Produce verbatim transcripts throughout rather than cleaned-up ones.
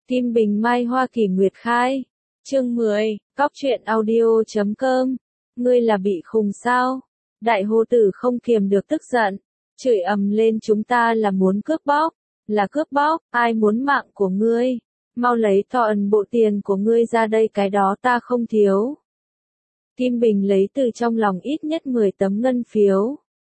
Kim Bình Mai Hoa Kỳ Nguyệt Khai. Chương mười, Cóc truyện audio chấm com. Ngươi là bị khùng sao? Đại hồ tử không kiềm được tức giận, chửi ầm lên, chúng ta là muốn cướp bóc, là cướp bóc, ai muốn mạng của ngươi? Mau lấy toàn bộ tiền của ngươi ra đây, cái đó ta không thiếu. Kim Bình lấy từ trong lòng ít nhất mười tấm ngân phiếu.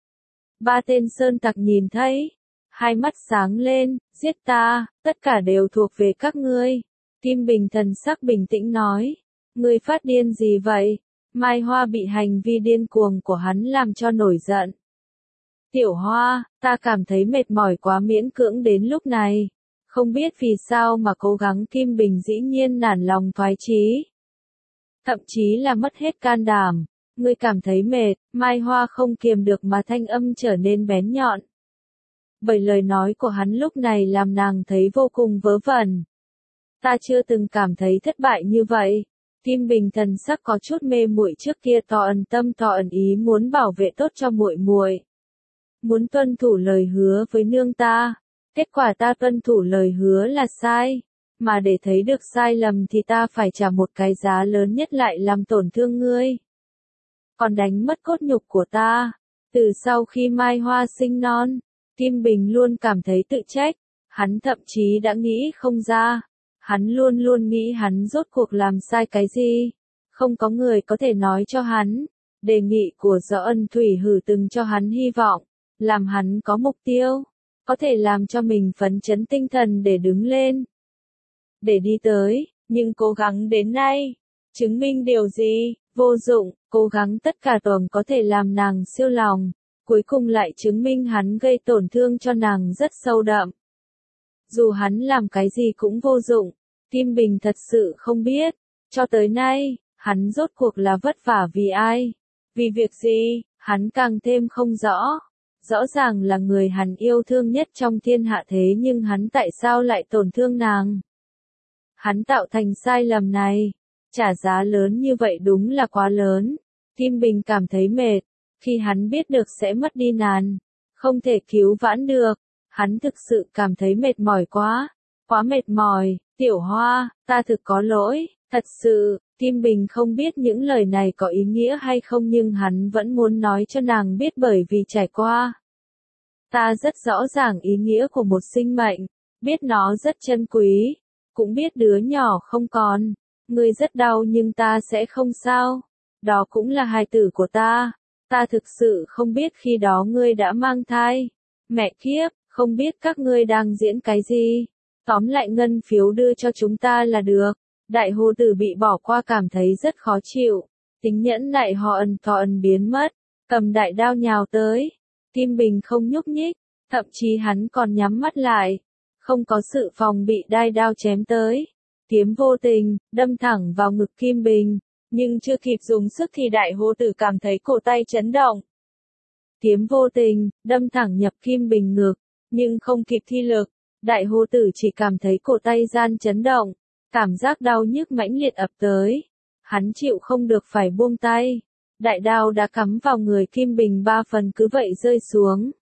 Ba tên sơn tặc nhìn thấy, hai mắt sáng lên, giết ta, tất cả đều thuộc về các ngươi. Kim Bình thần sắc bình tĩnh nói, ngươi phát điên gì vậy? Mai Hoa bị hành vi điên cuồng của hắn làm cho nổi giận. Tiểu Hoa, ta cảm thấy mệt mỏi quá, miễn cưỡng đến lúc này. Không biết vì sao mà cố gắng. Kim Bình dĩ nhiên nản lòng thoái chí. Thậm chí là mất hết can đảm. Ngươi cảm thấy mệt? Mai Hoa không kiềm được mà thanh âm trở nên bén nhọn. Bởi lời nói của hắn lúc này làm nàng thấy vô cùng vớ vẩn. Ta chưa từng cảm thấy thất bại như vậy. Kim Bình thần sắc có chút mê muội, trước kia tỏ ẩn tâm tỏ ẩn ý muốn bảo vệ tốt cho muội muội, muốn tuân thủ lời hứa với nương ta. Kết quả ta tuân thủ lời hứa là sai, mà để thấy được sai lầm thì ta phải trả một cái giá lớn nhất, lại làm tổn thương ngươi, còn đánh mất cốt nhục của ta. Từ sau khi Mai Hoa sinh non, Kim Bình luôn cảm thấy tự trách, hắn thậm chí đã nghĩ không ra. Hắn luôn luôn nghĩ hắn rốt cuộc làm sai cái gì. Không có người có thể nói cho hắn. Đề nghị của Dõ Ân Thủy Hử từng cho hắn hy vọng, làm hắn có mục tiêu, có thể làm cho mình phấn chấn tinh thần để đứng lên, để đi tới. Nhưng cố gắng đến nay, chứng minh điều gì? Vô dụng. Cố gắng tất cả tuồng có thể làm nàng siêu lòng, cuối cùng lại chứng minh hắn gây tổn thương cho nàng rất sâu đậm. Dù hắn làm cái gì cũng vô dụng. Kim Bình thật sự không biết, cho tới nay, hắn rốt cuộc là vất vả vì ai, vì việc gì, hắn càng thêm không rõ. Rõ ràng là người hắn yêu thương nhất trong thiên hạ, thế nhưng hắn tại sao lại tổn thương nàng? Hắn tạo thành sai lầm này, trả giá lớn như vậy đúng là quá lớn. Kim Bình cảm thấy mệt, khi hắn biết được sẽ mất đi nàng, không thể cứu vãn được. Hắn thực sự cảm thấy mệt mỏi quá, quá mệt mỏi. Tiểu Hoa, ta thực có lỗi, thật sự. Kim Bình không biết những lời này có ý nghĩa hay không, nhưng hắn vẫn muốn nói cho nàng biết, bởi vì trải qua. Ta rất rõ ràng ý nghĩa của một sinh mệnh, biết nó rất chân quý, cũng biết đứa nhỏ không còn. Ngươi rất đau nhưng ta sẽ không sao, đó cũng là hài tử của ta. Ta thực sự không biết khi đó ngươi đã mang thai. Mẹ kiếp, không biết các ngươi đang diễn cái gì. Tóm lại ngân phiếu đưa cho chúng ta là được. Đại hồ tử bị bỏ qua cảm thấy rất khó chịu. Tính nhẫn nại họ ẩn thọ ẩn biến mất, cầm đại đao nhào tới. Kim Bình không nhúc nhích, thậm chí hắn còn nhắm mắt lại, không có sự phòng bị, đai đao chém tới. Kiếm vô tình, đâm thẳng vào ngực Kim Bình, nhưng chưa kịp dùng sức thì đại hồ tử cảm thấy cổ tay chấn động. Kiếm vô tình, đâm thẳng nhập Kim Bình ngực, nhưng không kịp thi lực. Đại hồ tử chỉ cảm thấy cổ tay gian chấn động, cảm giác đau nhức mãnh liệt ập tới. Hắn chịu không được phải buông tay. Đại đao đã cắm vào người Kim Bình, ba phần cứ vậy rơi xuống.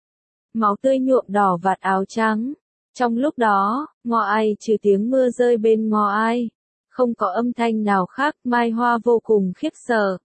Máu tươi nhuộm đỏ vạt áo trắng. Trong lúc đó, ngọ ai trừ tiếng mưa rơi bên ngọ ai, không có âm thanh nào khác. Mai Hoa vô cùng khiếp sợ.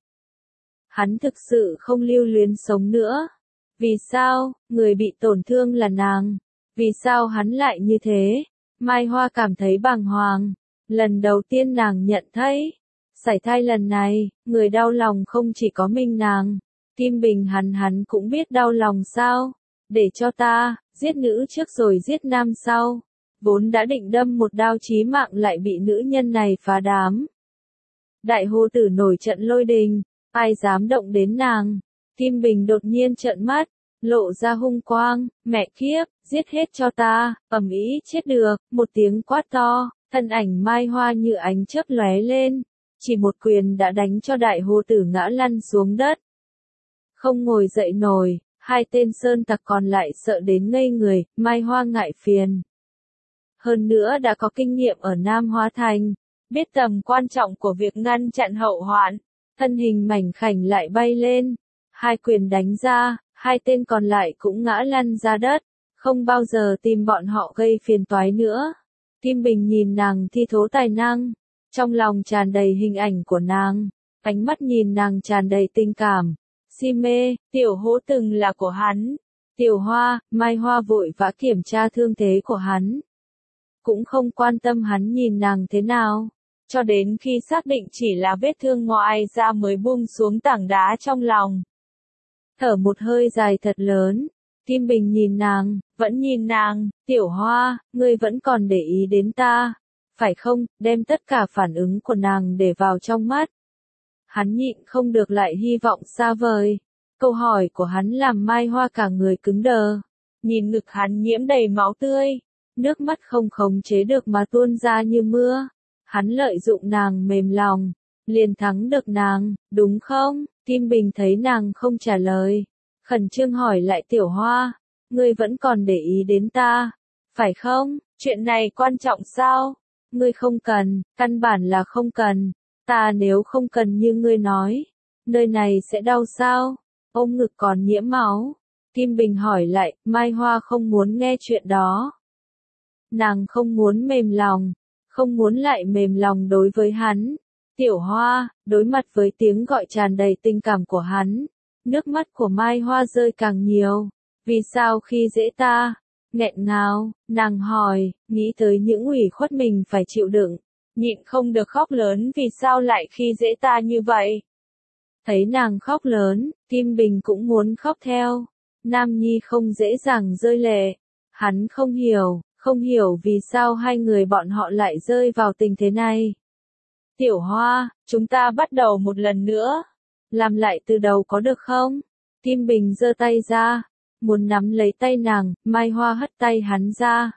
Hắn thực sự không lưu luyến sống nữa. Vì sao? Người bị tổn thương là nàng. Vì sao hắn lại như thế? Mai Hoa cảm thấy bàng hoàng. Lần đầu tiên nàng nhận thấy, sảy thai lần này, người đau lòng không chỉ có mình nàng. Kim Bình hắn hắn cũng biết đau lòng sao? Để cho ta, giết nữ trước rồi giết nam sau. Vốn đã định đâm một đao chí mạng lại bị nữ nhân này phá đám. Đại hồ tử nổi trận lôi đình, ai dám động đến nàng? Kim Bình đột nhiên trợn mắt, lộ ra hung quang. Mẹ kiếp, giết hết cho ta, ầm ĩ chết được. Một tiếng quát to, thân ảnh Mai Hoa như ánh chớp lóe lên, chỉ một quyền đã đánh cho đại hồ tử ngã lăn xuống đất, không ngồi dậy nổi. Hai tên sơn tặc còn lại sợ đến ngây người. Mai Hoa ngại phiền, hơn nữa đã có kinh nghiệm ở Nam Hóa Thành, biết tầm quan trọng của việc ngăn chặn hậu hoạn, thân hình mảnh khảnh lại bay lên, hai quyền đánh ra, hai tên còn lại cũng ngã lăn ra đất, không bao giờ tìm bọn họ gây phiền toái nữa. Kim Bình nhìn nàng thi thố tài năng, trong lòng tràn đầy hình ảnh của nàng, ánh mắt nhìn nàng tràn đầy tình cảm, si mê. Tiểu Hỗ từng là của hắn. Tiểu Hoa, Mai Hoa vội vã kiểm tra thương thế của hắn, cũng không quan tâm hắn nhìn nàng thế nào, cho đến khi xác định chỉ là vết thương ngoại ra mới buông xuống tảng đá trong lòng. Thở một hơi dài thật lớn, Kim Bình nhìn nàng, vẫn nhìn nàng. Tiểu Hoa, ngươi vẫn còn để ý đến ta, phải không? Đem tất cả phản ứng của nàng để vào trong mắt. Hắn nhịn không được lại hy vọng xa vời. Câu hỏi của hắn làm Mai Hoa cả người cứng đờ. Nhìn ngực hắn nhiễm đầy máu tươi, nước mắt không khống chế được mà tuôn ra như mưa. Hắn lợi dụng nàng mềm lòng, liền thắng được nàng, đúng không? Kim Bình thấy nàng không trả lời, khẩn trương hỏi lại. Tiểu Hoa, ngươi vẫn còn để ý đến ta, phải không? Chuyện này quan trọng sao? Ngươi không cần, căn bản là không cần. Ta nếu không cần như ngươi nói, nơi này sẽ đau sao? Ôm ngực còn nhiễm máu. Kim Bình hỏi lại. Mai Hoa không muốn nghe chuyện đó. Nàng không muốn mềm lòng, không muốn lại mềm lòng đối với hắn. Tiểu Hoa, đối mặt với tiếng gọi tràn đầy tình cảm của hắn, nước mắt của Mai Hoa rơi càng nhiều. Vì sao khi dễ ta? Nghẹn ngào, nàng hỏi, nghĩ tới những ủy khuất mình phải chịu đựng, nhịn không được khóc lớn. Vì sao lại khi dễ ta như vậy? Thấy nàng khóc lớn, Kim Bình cũng muốn khóc theo. Nam nhi không dễ dàng rơi lệ. Hắn không hiểu, không hiểu vì sao hai người bọn họ lại rơi vào tình thế này. Tiểu Hoa, chúng ta bắt đầu một lần nữa. Làm lại từ đầu có được không? Kim Bình giơ tay ra, muốn nắm lấy tay nàng. Mai Hoa hất tay hắn ra.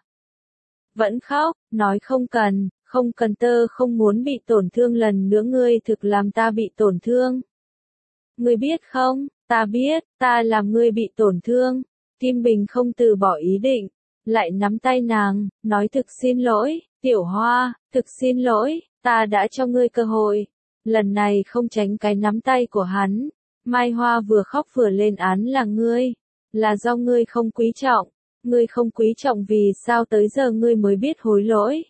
Vẫn khóc, nói không cần, không cần, tơ không muốn bị tổn thương lần nữa. Ngươi thực làm ta bị tổn thương. Ngươi biết không? Ta biết, ta làm ngươi bị tổn thương. Kim Bình không từ bỏ ý định, lại nắm tay nàng, nói thực xin lỗi. Tiểu Hoa, thực xin lỗi, ta đã cho ngươi cơ hội. Lần này không tránh cái nắm tay của hắn. Mai Hoa vừa khóc vừa lên án là ngươi. Là do ngươi không quý trọng. Ngươi không quý trọng vì sao tới giờ ngươi mới biết hối lỗi.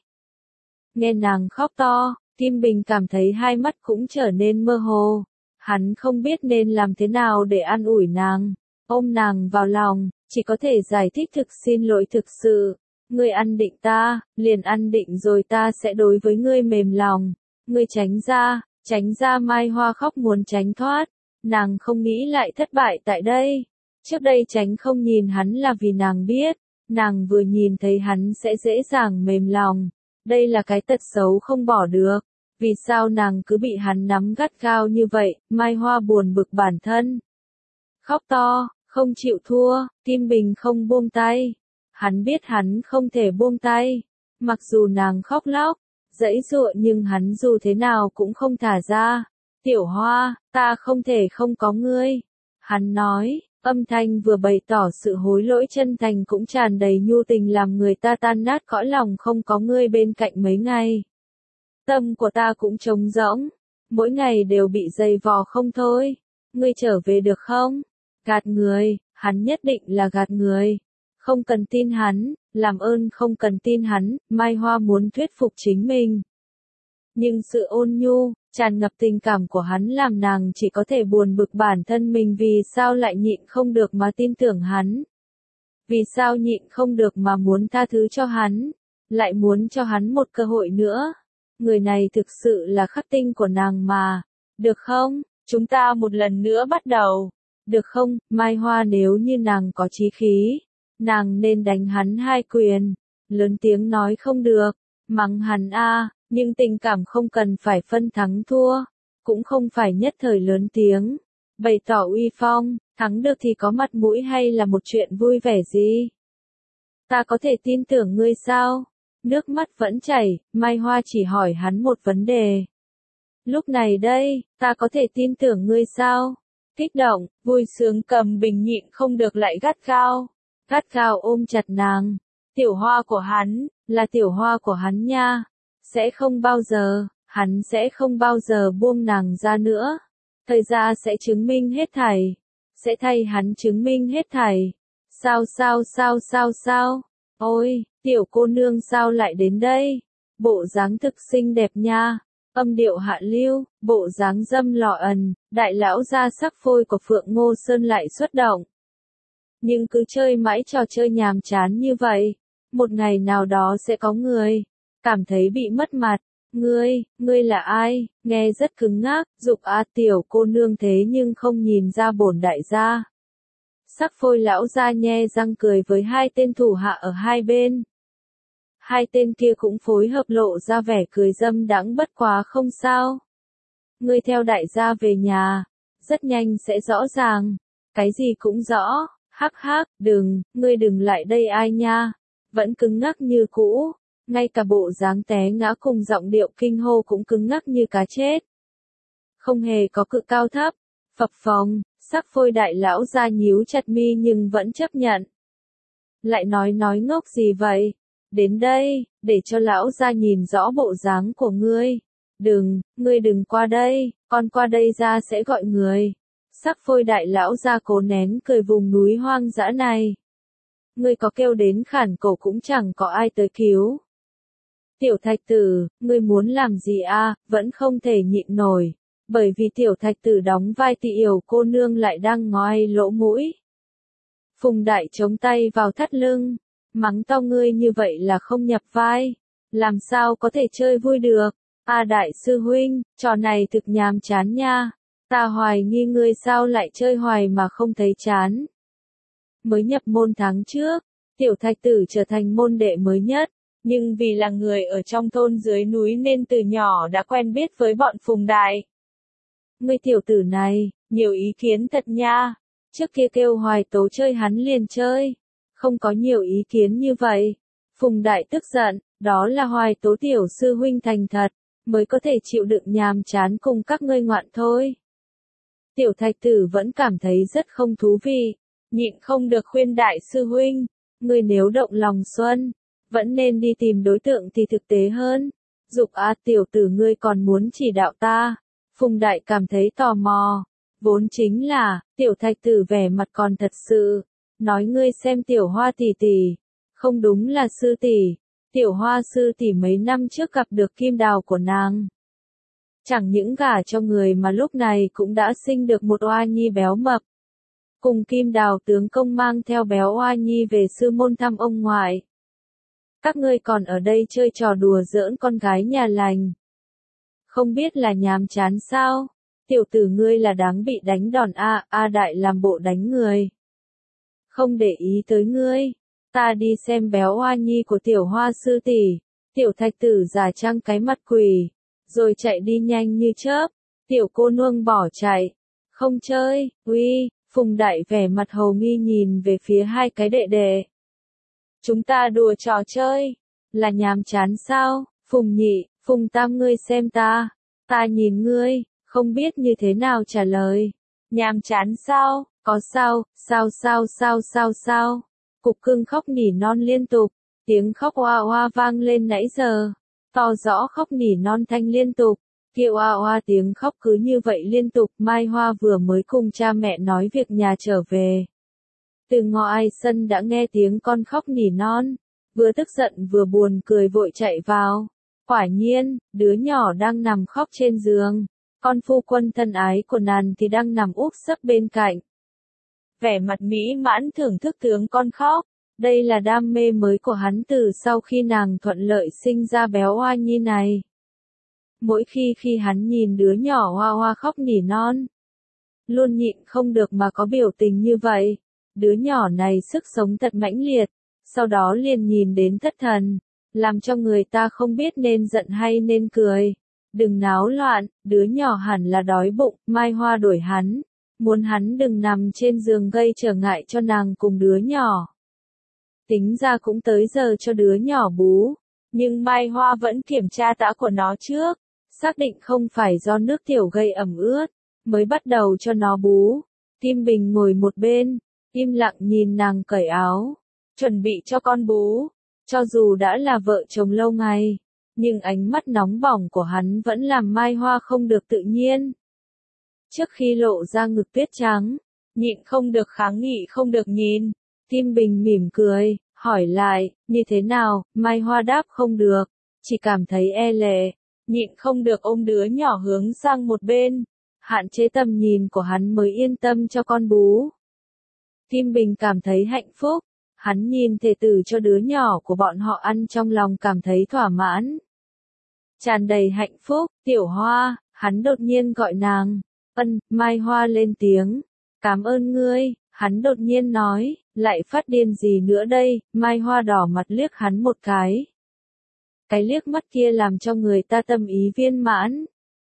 Nghe nàng khóc to, Kim Bình cảm thấy hai mắt cũng trở nên mơ hồ. Hắn không biết nên làm thế nào để an ủi nàng, ôm nàng vào lòng, chỉ có thể giải thích thực xin lỗi thực sự. Ngươi ăn định ta, liền ăn định rồi ta sẽ đối với ngươi mềm lòng. Ngươi tránh ra, tránh ra. Mai Hoa khóc muốn tránh thoát. Nàng không nghĩ lại thất bại tại đây. Trước đây tránh không nhìn hắn là vì nàng biết, nàng vừa nhìn thấy hắn sẽ dễ dàng mềm lòng. Đây là cái tật xấu không bỏ được. Vì sao nàng cứ bị hắn nắm gắt gao như vậy? Mai Hoa buồn bực bản thân. Khóc to, không chịu thua. Kim Bình không buông tay. Hắn biết hắn không thể buông tay. Mặc dù nàng khóc lóc, giãy giụa nhưng hắn dù thế nào cũng không thả ra. Tiểu Hoa, ta không thể không có ngươi. Hắn nói, âm thanh vừa bày tỏ sự hối lỗi chân thành cũng tràn đầy nhu tình làm người ta tan nát cõi lòng. Không có ngươi bên cạnh mấy ngày, tâm của ta cũng trống rỗng, mỗi ngày đều bị dày vò không thôi. Ngươi trở về được không? Gạt người, hắn nhất định là gạt người. Không cần tin hắn, làm ơn không cần tin hắn. Mai Hoa muốn thuyết phục chính mình. Nhưng sự ôn nhu, tràn ngập tình cảm của hắn làm nàng chỉ có thể buồn bực bản thân mình. Vì sao lại nhịn không được mà tin tưởng hắn? Vì sao nhịn không được mà muốn tha thứ cho hắn? Lại muốn cho hắn một cơ hội nữa? Người này thực sự là khắc tinh của nàng mà. Được không? Chúng ta một lần nữa bắt đầu. Được không? Mai Hoa nếu như nàng có chí khí, nàng nên đánh hắn hai quyền. Lớn tiếng nói không được, mắng hắn a, nhưng tình cảm không cần phải phân thắng thua, cũng không phải nhất thời lớn tiếng, bày tỏ uy phong, thắng được thì có mặt mũi hay là một chuyện vui vẻ gì? Ta có thể tin tưởng ngươi sao? Nước mắt vẫn chảy, Mai Hoa chỉ hỏi hắn một vấn đề. Lúc này đây, ta có thể tin tưởng ngươi sao? Kích động, vui sướng Cầm Bình nhịn không được lại gắt gao, gắt gao ôm chặt nàng. Tiểu Hoa của hắn, là Tiểu Hoa của hắn nha. Sẽ không bao giờ, hắn sẽ không bao giờ buông nàng ra nữa. Thời gian sẽ chứng minh hết thảy. Sẽ thay hắn chứng minh hết thảy. Sao sao sao sao sao? Ôi, Tiểu cô nương sao lại đến đây? Bộ dáng thực xinh đẹp nha. Âm điệu hạ lưu, bộ dáng dâm lọ ẩn, đại lão gia sắc phôi của Phượng Ngô Sơn lại xuất động. Nhưng cứ chơi mãi trò chơi nhàm chán như vậy, một ngày nào đó sẽ có người cảm thấy bị mất mặt. Ngươi, ngươi là ai? Nghe rất cứng ngắc, dục a tiểu cô nương thế nhưng không nhìn ra bổn đại gia. Sắc phôi lão gia nhe răng cười với hai tên thủ hạ ở hai bên. Hai tên kia cũng phối hợp lộ ra vẻ cười dâm đãng bất quá không sao. Ngươi theo đại gia về nhà, rất nhanh sẽ rõ ràng. Cái gì cũng rõ, hắc hắc, đừng, ngươi đừng lại đây ai nha. Vẫn cứng ngắc như cũ, ngay cả bộ dáng té ngã cùng giọng điệu kinh hô cũng cứng ngắc như cá chết. Không hề có cự cao thấp, phập phồng, sắc phôi đại lão ra nhíu chặt mi nhưng vẫn chấp nhận. Lại nói nói ngốc gì vậy? Đến đây, để cho lão ra nhìn rõ bộ dáng của ngươi. Đừng, ngươi đừng qua đây, con qua đây ra sẽ gọi người. Sắc phôi đại lão ra cố nén cười vùng núi hoang dã này. Ngươi có kêu đến khản cổ cũng chẳng có ai tới cứu. Tiểu thạch tử, ngươi muốn làm gì a? Vẫn không thể nhịn nổi. Bởi vì tiểu thạch tử đóng vai tỳ yểu cô nương lại đang ngoai lỗ mũi. Phùng đại chống tay vào thắt lưng. Mắng to ngươi như vậy là không nhập vai. Làm sao có thể chơi vui được? A đại sư huynh, trò này thực nhàm chán nha. Ta hoài nghi ngươi sao lại chơi hoài mà không thấy chán. Mới nhập môn tháng trước, tiểu thạch tử trở thành môn đệ mới nhất. Nhưng vì là người ở trong thôn dưới núi nên từ nhỏ đã quen biết với bọn Phùng đại. Ngươi tiểu tử này, nhiều ý kiến thật nha. Trước kia kêu hoài tố chơi hắn liền chơi. Không có nhiều ý kiến như vậy. Phùng đại tức giận, đó là hoài tố tiểu sư huynh thành thật, mới có thể chịu đựng nhàm chán cùng các ngươi ngoạn thôi. Tiểu thạch tử vẫn cảm thấy rất không thú vị, nhịn không được khuyên đại sư huynh, ngươi nếu động lòng xuân, vẫn nên đi tìm đối tượng thì thực tế hơn. Dục a tiểu tử ngươi còn muốn chỉ đạo ta. Phùng đại cảm thấy tò mò, vốn chính là, tiểu thạch tử vẻ mặt còn thật sự. Nói ngươi xem tiểu hoa tỷ tỷ, không đúng là sư tỷ, tiểu hoa sư tỷ mấy năm trước gặp được kim đào của nàng. Chẳng những gả cho người mà lúc này cũng đã sinh được một oa nhi béo mập. Cùng kim đào tướng công mang theo béo oa nhi về sư môn thăm ông ngoại. Các ngươi còn ở đây chơi trò đùa giỡn con gái nhà lành. Không biết là nhàm chán sao, tiểu tử ngươi là đáng bị đánh đòn a, a đại làm bộ đánh người. Không để ý tới ngươi, ta đi xem béo hoa nhi của tiểu hoa sư tỷ. Tiểu thạch tử giả trang cái mặt quỷ, rồi chạy đi nhanh như chớp. Tiểu cô nương bỏ chạy, không chơi. Uy, Phùng đại vẻ mặt hầu nghi nhìn về phía hai cái đệ đệ. Chúng ta đùa trò chơi, là nhàm chán sao? Phùng nhị, Phùng tam ngươi xem ta, ta nhìn ngươi, không biết như thế nào trả lời. Nhàm chán sao? Có sao, sao sao sao sao sao. Cục cưng khóc nỉ non liên tục, tiếng khóc oa oa vang lên nãy giờ. To rõ khóc nỉ non thanh liên tục, kia oa oa tiếng khóc cứ như vậy liên tục. Mai Hoa vừa mới cùng cha mẹ nói việc nhà trở về. Từ ngoài sân đã nghe tiếng con khóc nỉ non, vừa tức giận vừa buồn cười vội chạy vào. Quả nhiên, đứa nhỏ đang nằm khóc trên giường, con phu quân thân ái của nàng thì đang nằm úp sấp bên cạnh. Vẻ mặt mỹ mãn thưởng thức tướng con khóc, đây là đam mê mới của hắn từ sau khi nàng thuận lợi sinh ra béo oa nhi này. Mỗi khi khi hắn nhìn đứa nhỏ hoa hoa khóc nỉ non, luôn nhịn không được mà có biểu tình như vậy. Đứa nhỏ này sức sống thật mãnh liệt, sau đó liền nhìn đến thất thần, làm cho người ta không biết nên giận hay nên cười. Đừng náo loạn, đứa nhỏ hẳn là đói bụng. Mai Hoa đuổi hắn, muốn hắn đừng nằm trên giường gây trở ngại cho nàng cùng đứa nhỏ. Tính ra cũng tới giờ cho đứa nhỏ bú, nhưng Mai Hoa vẫn kiểm tra tã của nó trước, xác định không phải do nước tiểu gây ẩm ướt, mới bắt đầu cho nó bú. Kim Bình ngồi một bên, im lặng nhìn nàng cởi áo, chuẩn bị cho con bú. Cho dù đã là vợ chồng lâu ngày, nhưng ánh mắt nóng bỏng của hắn vẫn làm Mai Hoa không được tự nhiên. Trước khi lộ ra ngực tuyết trắng, nhịn không được kháng nghị không được nhìn, Kim Bình mỉm cười, hỏi lại, như thế nào, Mai Hoa đáp không được, chỉ cảm thấy e lệ, nhịn không được ôm đứa nhỏ hướng sang một bên, hạn chế tầm nhìn của hắn mới yên tâm cho con bú. Kim Bình cảm thấy hạnh phúc, hắn nhìn thê tử cho đứa nhỏ của bọn họ ăn trong lòng cảm thấy thỏa mãn. Tràn đầy hạnh phúc, Tiểu Hoa, hắn đột nhiên gọi nàng, ân, Mai Hoa lên tiếng, cảm ơn ngươi, hắn đột nhiên nói, lại phát điên gì nữa đây, Mai Hoa đỏ mặt liếc hắn một cái. Cái liếc mắt kia làm cho người ta tâm ý viên mãn.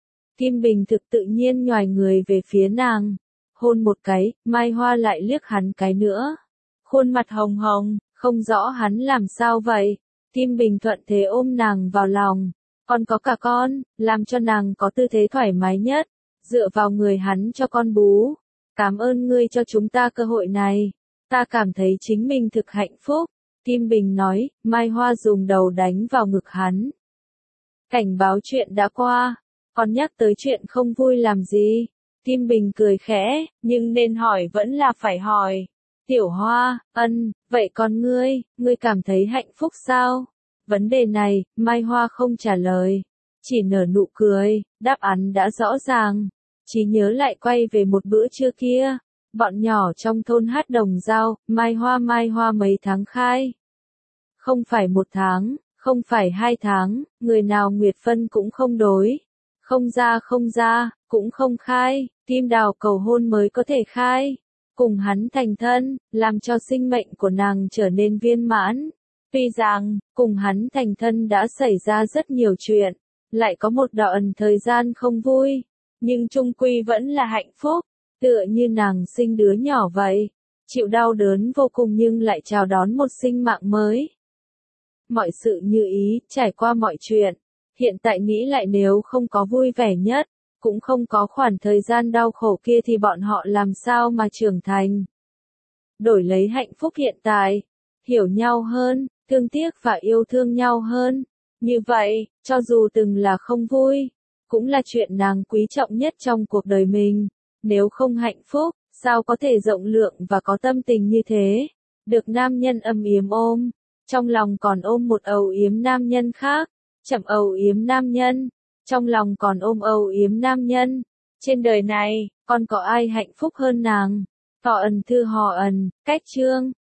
Kim Bình thực tự nhiên nhoài người về phía nàng, hôn một cái, Mai Hoa lại liếc hắn cái nữa. Khuôn mặt hồng hồng, không rõ hắn làm sao vậy. Kim Bình thuận thế ôm nàng vào lòng, còn có cả con, làm cho nàng có tư thế thoải mái nhất, dựa vào người hắn cho con bú. Cảm ơn ngươi cho chúng ta cơ hội này, ta cảm thấy chính mình thực hạnh phúc. Kim Bình nói, Mai Hoa dùng đầu đánh vào ngực hắn. Cảnh báo chuyện đã qua, còn nhắc tới chuyện không vui làm gì? Kim Bình cười khẽ, nhưng nên hỏi vẫn là phải hỏi. Tiểu Hoa, ân, vậy còn ngươi, ngươi cảm thấy hạnh phúc sao? Vấn đề này, Mai Hoa không trả lời, chỉ nở nụ cười, đáp án đã rõ ràng. Chỉ nhớ lại quay về một bữa trưa kia, bọn nhỏ trong thôn hát đồng dao, Mai Hoa Mai Hoa mấy tháng khai. Không phải một tháng, không phải hai tháng, người nào Nguyệt Phân cũng không đối. Không ra không ra, cũng không khai, Kim Đào cầu hôn mới có thể khai. Cùng hắn thành thân, làm cho sinh mệnh của nàng trở nên viên mãn. Tuy rằng, cùng hắn thành thân đã xảy ra rất nhiều chuyện, lại có một đoạn thời gian không vui, nhưng chung quy vẫn là hạnh phúc, tựa như nàng sinh đứa nhỏ vậy, chịu đau đớn vô cùng nhưng lại chào đón một sinh mạng mới. Mọi sự như ý, trải qua mọi chuyện, hiện tại nghĩ lại nếu không có vui vẻ nhất, cũng không có khoảng thời gian đau khổ kia thì bọn họ làm sao mà trưởng thành. Đổi lấy hạnh phúc hiện tại, hiểu nhau hơn, thương tiếc và yêu thương nhau hơn. Như vậy, cho dù từng là không vui, cũng là chuyện nàng quý trọng nhất trong cuộc đời mình. Nếu không hạnh phúc, sao có thể rộng lượng và có tâm tình như thế? Được nam nhân ấm yếm ôm, trong lòng còn ôm một âu yếm nam nhân khác, chậm âu yếm nam nhân, trong lòng còn ôm âu yếm nam nhân. Trên đời này, còn có ai hạnh phúc hơn nàng? Thọ ẩn thư hò ẩn, cách chương.